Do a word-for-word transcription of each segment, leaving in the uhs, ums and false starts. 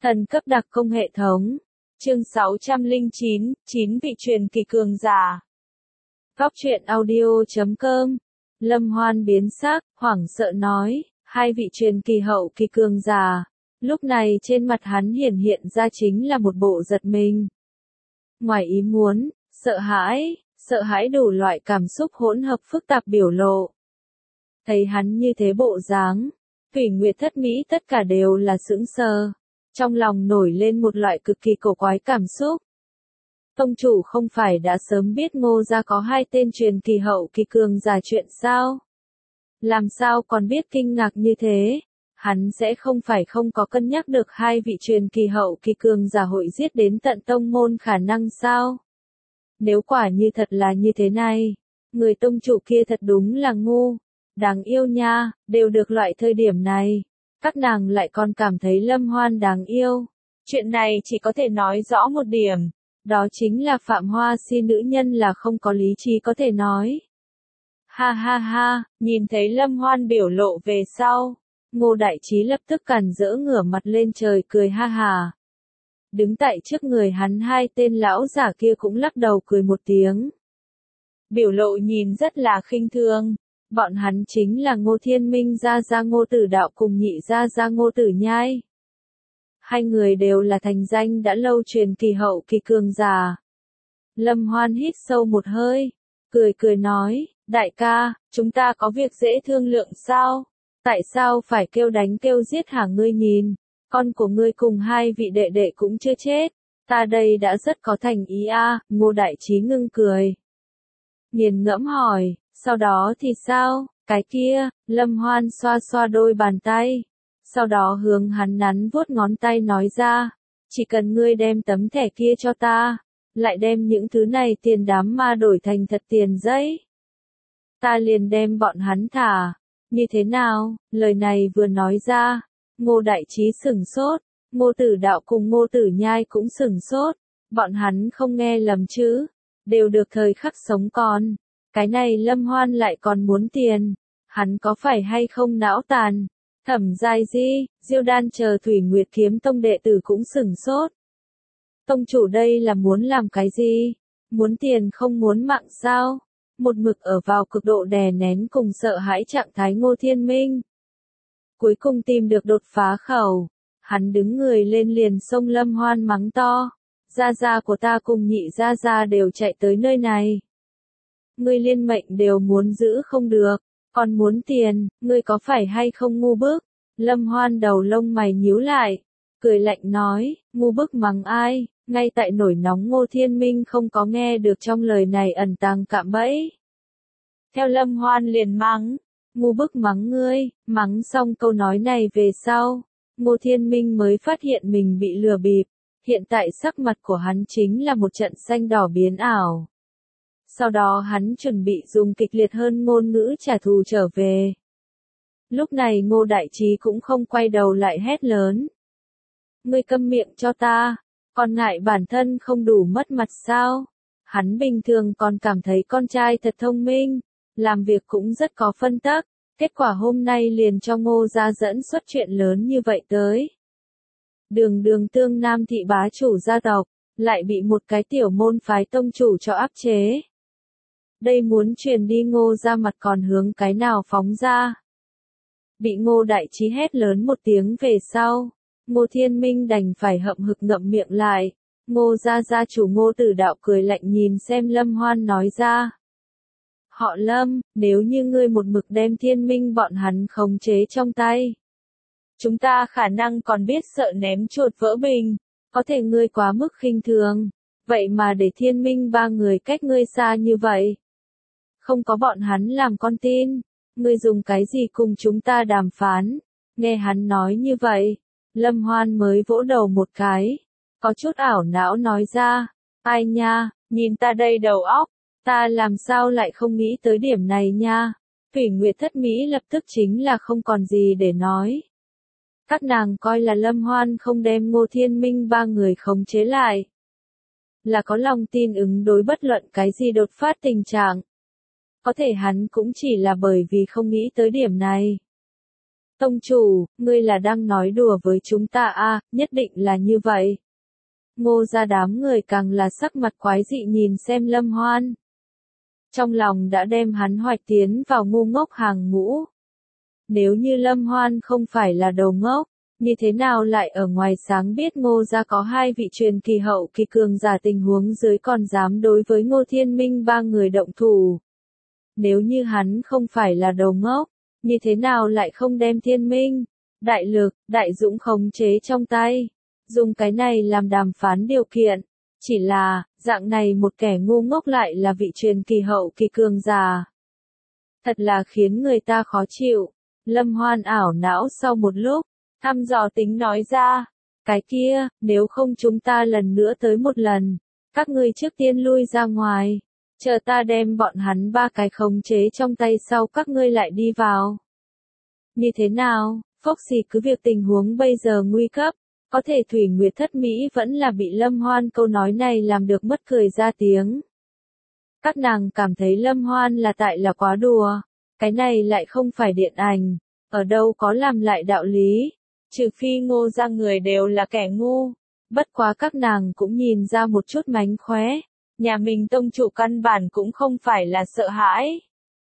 Thần cấp đặc công hệ thống. Chương sáu trăm lẻ chín, chín vị truyền kỳ cường giả. Góc truyện audio chấm com. Lâm Hoan biến sắc, hoảng sợ nói, hai vị truyền kỳ hậu kỳ cường giả. Lúc này trên mặt hắn hiển hiện ra chính là một bộ giật mình. Ngoài ý muốn, sợ hãi, sợ hãi đủ loại cảm xúc hỗn hợp phức tạp biểu lộ. Thấy hắn như thế bộ dáng, Thủy Nguyệt Thất Mỹ tất cả đều là sững sờ. Trong lòng nổi lên một loại cực kỳ cổ quái cảm xúc. Tông chủ không phải đã sớm biết Ngô gia có hai tên truyền kỳ hậu kỳ cường giả chuyện sao? Làm sao còn biết kinh ngạc như thế? Hắn sẽ không phải không có cân nhắc được hai vị truyền kỳ hậu kỳ cường giả hội giết đến tận tông môn khả năng sao? Nếu quả như thật là như thế này, người tông chủ kia thật đúng là ngu, đáng yêu nha, đều được loại thời điểm này. Các nàng lại còn cảm thấy Lâm Hoan đáng yêu. Chuyện này chỉ có thể nói rõ một điểm, đó chính là Phạm Hoa Si nữ nhân là không có lý trí có thể nói. Ha ha ha, nhìn thấy Lâm Hoan biểu lộ về sau, Ngô Đại Trí lập tức càn rỡ ngửa mặt lên trời cười ha hà. Đứng tại trước người hắn hai tên lão giả kia cũng lắc đầu cười một tiếng. Biểu lộ nhìn rất là khinh thường. Bọn hắn chính là Ngô Thiên Minh gia gia Ngô Tử Đạo cùng nhị gia gia Ngô Tử Nhai. Hai người đều là thành danh đã lâu truyền kỳ hậu kỳ cường giả. Lâm Hoan hít sâu một hơi, cười cười nói, đại ca, chúng ta có việc dễ thương lượng sao? Tại sao phải kêu đánh kêu giết hả ngươi nhìn? Con của ngươi cùng hai vị đệ đệ cũng chưa chết. Ta đây đã rất có thành ý a. À, Ngô Đại Trí ngưng cười. Nghiền ngẫm hỏi. Sau đó thì sao, cái kia, Lâm Hoan xoa xoa đôi bàn tay. Sau đó hướng hắn nắn vuốt ngón tay nói ra, chỉ cần ngươi đem tấm thẻ kia cho ta, lại đem những thứ này tiền đám ma đổi thành thật tiền giấy. Ta liền đem bọn hắn thả, như thế nào, lời này vừa nói ra, Ngô Đại Trí sửng sốt, Ngô Tử Đạo cùng Ngô Tử Nhai cũng sửng sốt, bọn hắn không nghe lầm chứ, đều được thời khắc sống còn. Cái này Lâm Hoan lại còn muốn tiền, hắn có phải hay không não tàn? Thẩm Giai Di, Diêu Đan chờ Thủy Nguyệt Kiếm Tông đệ tử cũng sửng sốt. Tông chủ đây là muốn làm cái gì? Muốn tiền không muốn mạng sao? Một mực ở vào cực độ đè nén cùng sợ hãi trạng thái Ngô Thiên Minh. Cuối cùng tìm được đột phá khẩu, hắn đứng người lên liền xông Lâm Hoan mắng to. Gia gia của ta cùng nhị gia gia đều chạy tới nơi này. Ngươi liên mệnh đều muốn giữ không được, còn muốn tiền, ngươi có phải hay không ngu bức? Lâm Hoan đầu lông mày nhíu lại, cười lạnh nói, ngu bức mắng ai, ngay tại nổi nóng Ngô Thiên Minh không có nghe được trong lời này ẩn tàng cạm bẫy. Theo Lâm Hoan liền mắng, ngu bức mắng ngươi, mắng xong câu nói này về sau, Ngô Thiên Minh mới phát hiện mình bị lừa bịp, hiện tại sắc mặt của hắn chính là một trận xanh đỏ biến ảo. Sau đó hắn chuẩn bị dùng kịch liệt hơn ngôn ngữ trả thù trở về. Lúc này Ngô Đại Trí cũng không quay đầu lại hét lớn. Ngươi câm miệng cho ta, còn ngại bản thân không đủ mất mặt sao? Hắn bình thường còn cảm thấy con trai thật thông minh, làm việc cũng rất có phân tắc, kết quả hôm nay liền cho Ngô gia dẫn xuất chuyện lớn như vậy tới. Đường đường Tương Nam thị bá chủ gia tộc, lại bị một cái tiểu môn phái tông chủ cho áp chế. Đây muốn truyền đi Ngô ra mặt còn hướng cái nào phóng ra. Bị Ngô Đại Trí hét lớn một tiếng về sau, Ngô Thiên Minh đành phải hậm hực ngậm miệng lại. Ngô gia gia chủ Ngô Tử Đạo cười lạnh nhìn xem Lâm Hoan nói ra. Họ Lâm, nếu như ngươi một mực đem Thiên Minh bọn hắn khống chế trong tay, chúng ta khả năng còn biết sợ ném chuột vỡ bình, có thể ngươi quá mức khinh thường, vậy mà để Thiên Minh ba người cách ngươi xa như vậy. Không có bọn hắn làm con tin, ngươi dùng cái gì cùng chúng ta đàm phán? Nghe hắn nói như vậy, Lâm Hoan mới vỗ đầu một cái, có chút ảo não nói ra, ai nha, nhìn ta đây đầu óc, ta làm sao lại không nghĩ tới điểm này nha. Thủy Nguyệt Thất Mỹ lập tức chính là không còn gì để nói. Các nàng coi là Lâm Hoan không đem Ngô Thiên Minh ba người khống chế lại, là có lòng tin ứng đối bất luận cái gì đột phát tình trạng. Có thể hắn cũng chỉ là bởi vì không nghĩ tới điểm này. Tông chủ, ngươi là đang nói đùa với chúng ta à, nhất định là như vậy. Ngô gia đám người càng là sắc mặt quái dị nhìn xem Lâm Hoan. Trong lòng đã đem hắn hoạch tiến vào ngu ngốc hàng ngũ. Nếu như Lâm Hoan không phải là đầu ngốc, như thế nào lại ở ngoài sáng biết Ngô gia có hai vị truyền kỳ hậu kỳ cường giả tình huống dưới còn dám đối với Ngô Thiên Minh ba người động thủ. Nếu như hắn không phải là đầu ngốc, như thế nào lại không đem Thiên Minh, đại lực, đại dũng khống chế trong tay, dùng cái này làm đàm phán điều kiện. Chỉ là, dạng này một kẻ ngu ngốc lại là vị truyền kỳ hậu kỳ cường giả. Thật là khiến người ta khó chịu. Lâm Hoan ảo não sau một lúc, thăm dò tính nói ra, cái kia, nếu không chúng ta lần nữa tới một lần, các ngươi trước tiên lui ra ngoài, chờ ta đem bọn hắn ba cái khống chế trong tay sau các ngươi lại đi vào. Như thế nào, Foxy cứ việc tình huống bây giờ nguy cấp, có thể Thủy Nguyệt Thất Mỹ vẫn là bị Lâm Hoan câu nói này làm được mất cười ra tiếng. Các nàng cảm thấy Lâm Hoan là tại là quá đùa, cái này lại không phải điện ảnh, ở đâu có làm lại đạo lý, trừ phi Ngô gia người đều là kẻ ngu, bất quá các nàng cũng nhìn ra một chút mánh khóe, nhà mình tông chủ căn bản cũng không phải là sợ hãi,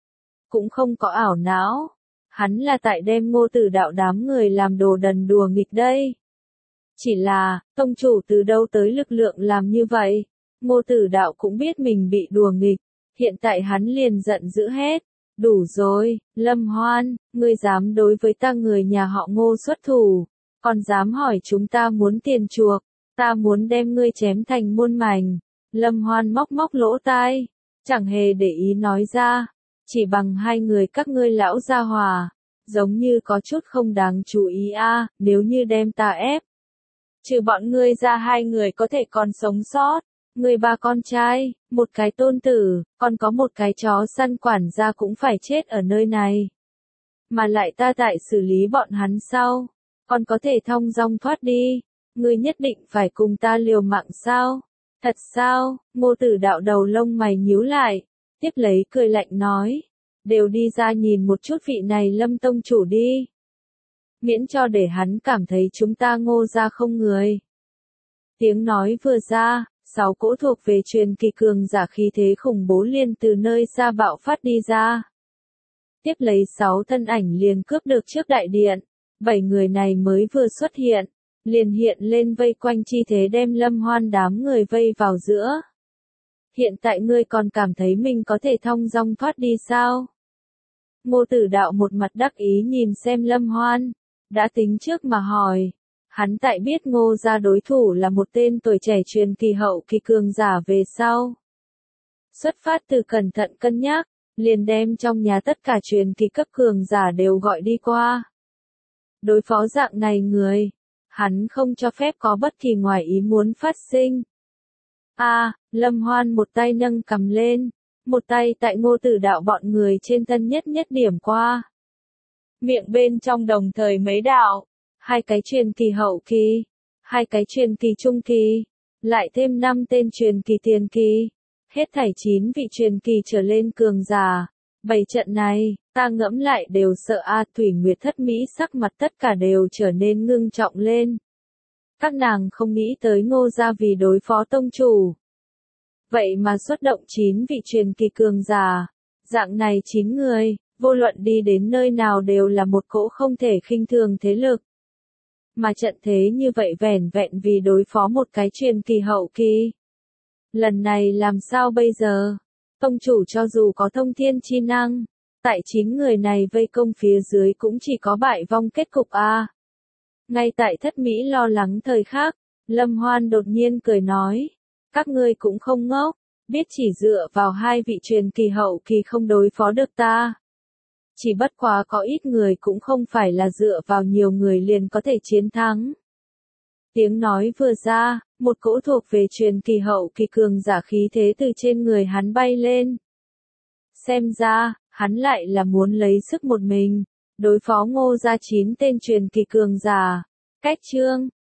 cũng không có ảo não, hắn là tại đem Ngô Tử Đạo đám người làm đồ đần đùa nghịch đây. Chỉ là, tông chủ từ đâu tới lực lượng làm như vậy, Ngô Tử Đạo cũng biết mình bị đùa nghịch, hiện tại hắn liền giận dữ hết. Đủ rồi, Lâm Hoan, ngươi dám đối với ta người nhà họ Ngô xuất thủ, còn dám hỏi chúng ta muốn tiền chuộc, ta muốn đem ngươi chém thành muôn mảnh. Lâm Hoan móc móc lỗ tai, chẳng hề để ý nói ra, chỉ bằng hai người các ngươi lão gia hòa, giống như có chút không đáng chú ý a, nếu như đem ta ép. Trừ bọn ngươi ra hai người có thể còn sống sót. Người ba con trai, một cái tôn tử, còn có một cái chó săn quản gia cũng phải chết ở nơi này. Mà lại ta tại xử lý bọn hắn sau, còn có thể thong dong thoát đi. Ngươi nhất định phải cùng ta liều mạng sao? Thật sao? Ngô Tử Đạo đầu lông mày nhíu lại, tiếp lấy cười lạnh nói, đều đi ra nhìn một chút vị này Lâm tông chủ đi. Miễn cho để hắn cảm thấy chúng ta Ngô gia không người. Tiếng nói vừa ra, sáu cỗ thuộc về truyền kỳ cường giả khí thế khủng bố liền từ nơi xa bạo phát đi ra. Tiếp lấy sáu thân ảnh liền cướp được trước đại điện, bảy người này mới vừa xuất hiện, liền hiện lên vây quanh chi thế đem Lâm Hoan đám người vây vào giữa. Hiện tại ngươi còn cảm thấy mình có thể thong dong thoát đi sao? Ngô Tử Đạo một mặt đắc ý nhìn xem Lâm Hoan, đã tính trước mà hỏi. Hắn tại biết Ngô gia đối thủ là một tên tuổi trẻ truyền kỳ hậu kỳ cường giả về sau. Xuất phát từ cẩn thận cân nhắc, liền đem trong nhà tất cả truyền kỳ cấp cường giả đều gọi đi qua. Đối phó dạng này người, hắn không cho phép có bất kỳ ngoài ý muốn phát sinh. A, à, Lâm Hoan một tay nâng cầm lên, một tay tại Ngô Tử Đạo bọn người trên thân nhất nhất điểm qua. Miệng bên trong đồng thời mấy đạo. Hai cái truyền kỳ hậu kỳ, hai cái truyền kỳ trung kỳ, lại thêm năm tên truyền kỳ tiền kỳ, hết thảy chín vị truyền kỳ trở lên cường giả. Bảy trận này, ta ngẫm lại đều sợ A Thủy Nguyệt Thất Mỹ sắc mặt tất cả đều trở nên ngưng trọng lên. Các nàng không nghĩ tới Ngô gia vì đối phó tông chủ. Vậy mà xuất động chín vị truyền kỳ cường giả, dạng này chín người, vô luận đi đến nơi nào đều là một cỗ không thể khinh thường thế lực. Mà trận thế như vậy vẻn vẹn vì đối phó một cái truyền kỳ hậu kỳ. Lần này làm sao bây giờ? Tông chủ cho dù có thông thiên chi năng, tại chín người này vây công phía dưới cũng chỉ có bại vong kết cục a. Ngay tại Thất Mỹ lo lắng thời khắc, Lâm Hoan đột nhiên cười nói, các ngươi cũng không ngốc, biết chỉ dựa vào hai vị truyền kỳ hậu kỳ không đối phó được ta. Chỉ bất quá có ít người cũng không phải là dựa vào nhiều người liền có thể chiến thắng. Tiếng nói vừa ra, một cỗ thuộc về truyền kỳ hậu kỳ cường giả khí thế từ trên người hắn bay lên. Xem ra, hắn lại là muốn lấy sức một mình, đối phó Ngô gia chín tên truyền kỳ cường giả. Cách chương,